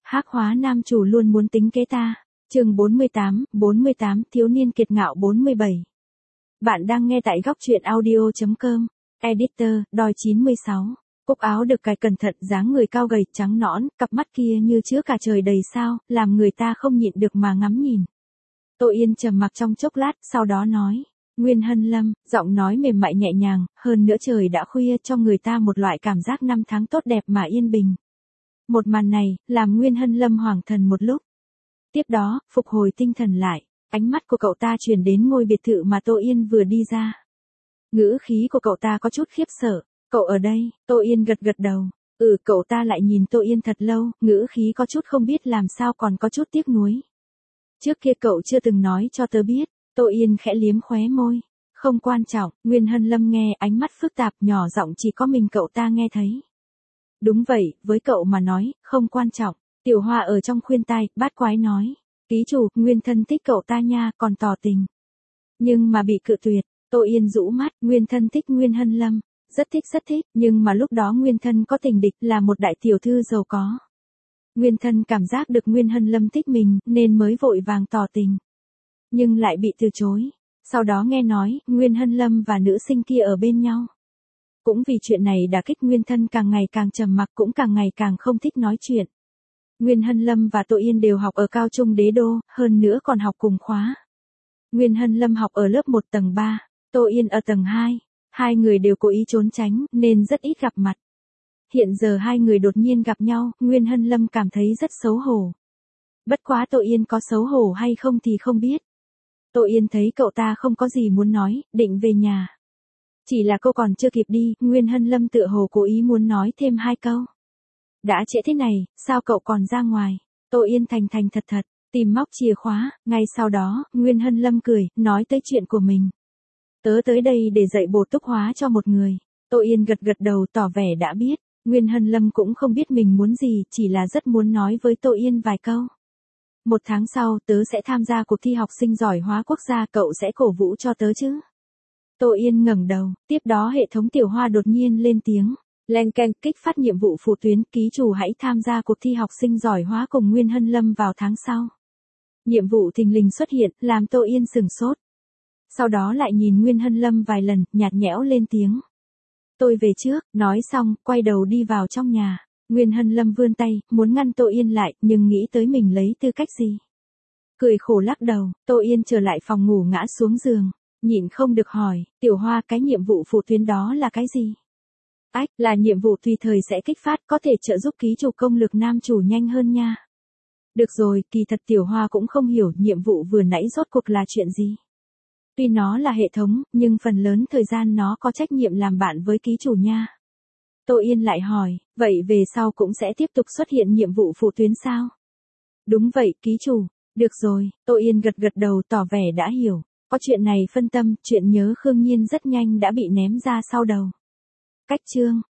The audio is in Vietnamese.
Hắc hóa nam chủ luôn muốn tính kế ta. Chương 48, thiếu niên kiệt ngạo 47. Bạn đang nghe tại góc truyện audio.com. Editor, đòi 96. Cúc áo được cài cẩn thận, dáng người cao gầy, trắng nõn, cặp mắt kia như chứa cả trời đầy sao, làm người ta không nhịn được mà ngắm nhìn. Tô Yên trầm mặc trong chốc lát, sau đó nói. Nguyên Hân Lâm, giọng nói mềm mại nhẹ nhàng, hơn nữa trời đã khuya, cho người ta một loại cảm giác năm tháng tốt đẹp mà yên bình. Một màn này, làm Nguyên Hân Lâm hoảng thần một lúc. Tiếp đó, phục hồi tinh thần lại, ánh mắt của cậu ta chuyển đến ngôi biệt thự mà Tô Yên vừa đi ra. Ngữ khí của cậu ta có chút khiếp sợ. Cậu ở đây? Tô Yên gật gật đầu. Cậu ta lại nhìn Tô Yên thật lâu, ngữ khí có chút không biết làm sao, còn có chút tiếc nuối. Trước kia cậu chưa từng nói cho tớ biết. Tô Yên khẽ liếm khóe môi. Không quan trọng. Nguyên Hân Lâm nghe, ánh mắt phức tạp, nhỏ giọng chỉ có mình cậu ta nghe thấy. Đúng vậy, với cậu mà nói, không quan trọng. Tiểu Hoa ở trong khuyên tai, bát quái nói. Ký chủ, Nguyên thân thích cậu ta nha, còn tỏ tình. Nhưng mà bị cự tuyệt. Tô Yên rũ mắt, Nguyên thân thích Nguyên Hân Lâm. Rất thích, nhưng mà lúc đó Nguyên thân có tình địch, là một đại tiểu thư giàu có. Nguyên thân cảm giác được Nguyên Hân Lâm thích mình, nên mới vội vàng tỏ tình. Nhưng lại bị từ chối. Sau đó nghe nói, Nguyên Hân Lâm và nữ sinh kia ở bên nhau. Cũng vì chuyện này đả kích Nguyên thân càng ngày càng trầm mặc, cũng càng ngày càng không thích nói chuyện. Nguyên Hân Lâm và Tô Yên đều học ở cao trung Đế Đô, hơn nữa còn học cùng khóa. Nguyên Hân Lâm học ở lớp 1 tầng 3, Tô Yên ở tầng 2. Hai người đều cố ý trốn tránh, nên rất ít gặp mặt. Hiện giờ hai người đột nhiên gặp nhau, Nguyên Hân Lâm cảm thấy rất xấu hổ. Bất quá Tô Yên có xấu hổ hay không thì không biết. Tô Yên thấy cậu ta không có gì muốn nói, định về nhà. Chỉ là cô còn chưa kịp đi, Nguyên Hân Lâm tựa hồ cố ý muốn nói thêm hai câu. Đã trễ thế này, sao cậu còn ra ngoài? Tô Yên thành thật, tìm móc chìa khóa, ngay sau đó, Nguyên Hân Lâm cười, nói tới chuyện của mình. Tớ tới đây để dạy bổ túc hóa cho một người. Tô Yên gật đầu tỏ vẻ đã biết. Nguyên Hân Lâm cũng không biết mình muốn gì, chỉ là rất muốn nói với Tô Yên vài câu. 1 tháng sau, tớ sẽ tham gia cuộc thi học sinh giỏi hóa quốc gia, cậu sẽ cổ vũ cho tớ chứ? Tô Yên ngẩng đầu, tiếp đó hệ thống Tiểu Hoa đột nhiên lên tiếng. Len keng, kích phát nhiệm vụ phụ tuyến, ký chủ hãy tham gia cuộc thi học sinh giỏi hóa cùng Nguyên Hân Lâm vào tháng sau. Nhiệm vụ thình lình xuất hiện, làm Tô Yên sửng sốt. Sau đó lại nhìn Nguyên Hân Lâm vài lần, nhạt nhẽo lên tiếng. Tôi về trước, nói xong, quay đầu đi vào trong nhà. Nguyên Hân Lâm vươn tay, muốn ngăn Tô Yên lại, nhưng nghĩ tới mình lấy tư cách gì. Cười khổ lắc đầu, Tô Yên trở lại phòng ngủ ngã xuống giường. Nhịn không được hỏi, Tiểu Hoa, cái nhiệm vụ phụ tuyến đó là cái gì? Ách, là nhiệm vụ tùy thời sẽ kích phát, có thể trợ giúp ký chủ công lược nam chủ nhanh hơn nha. Được rồi, kỳ thật Tiểu Hoa cũng không hiểu nhiệm vụ vừa nãy rốt cuộc là chuyện gì. Tuy nó là hệ thống, nhưng phần lớn thời gian nó có trách nhiệm làm bạn với ký chủ nha. Tô Yên lại hỏi, vậy về sau cũng sẽ tiếp tục xuất hiện nhiệm vụ phụ tuyến sao? Đúng vậy, ký chủ. Được rồi, Tô Yên gật đầu tỏ vẻ đã hiểu. Có chuyện này phân tâm, chuyện nhớ Khương Nhiên rất nhanh đã bị ném ra sau đầu. Cách chương.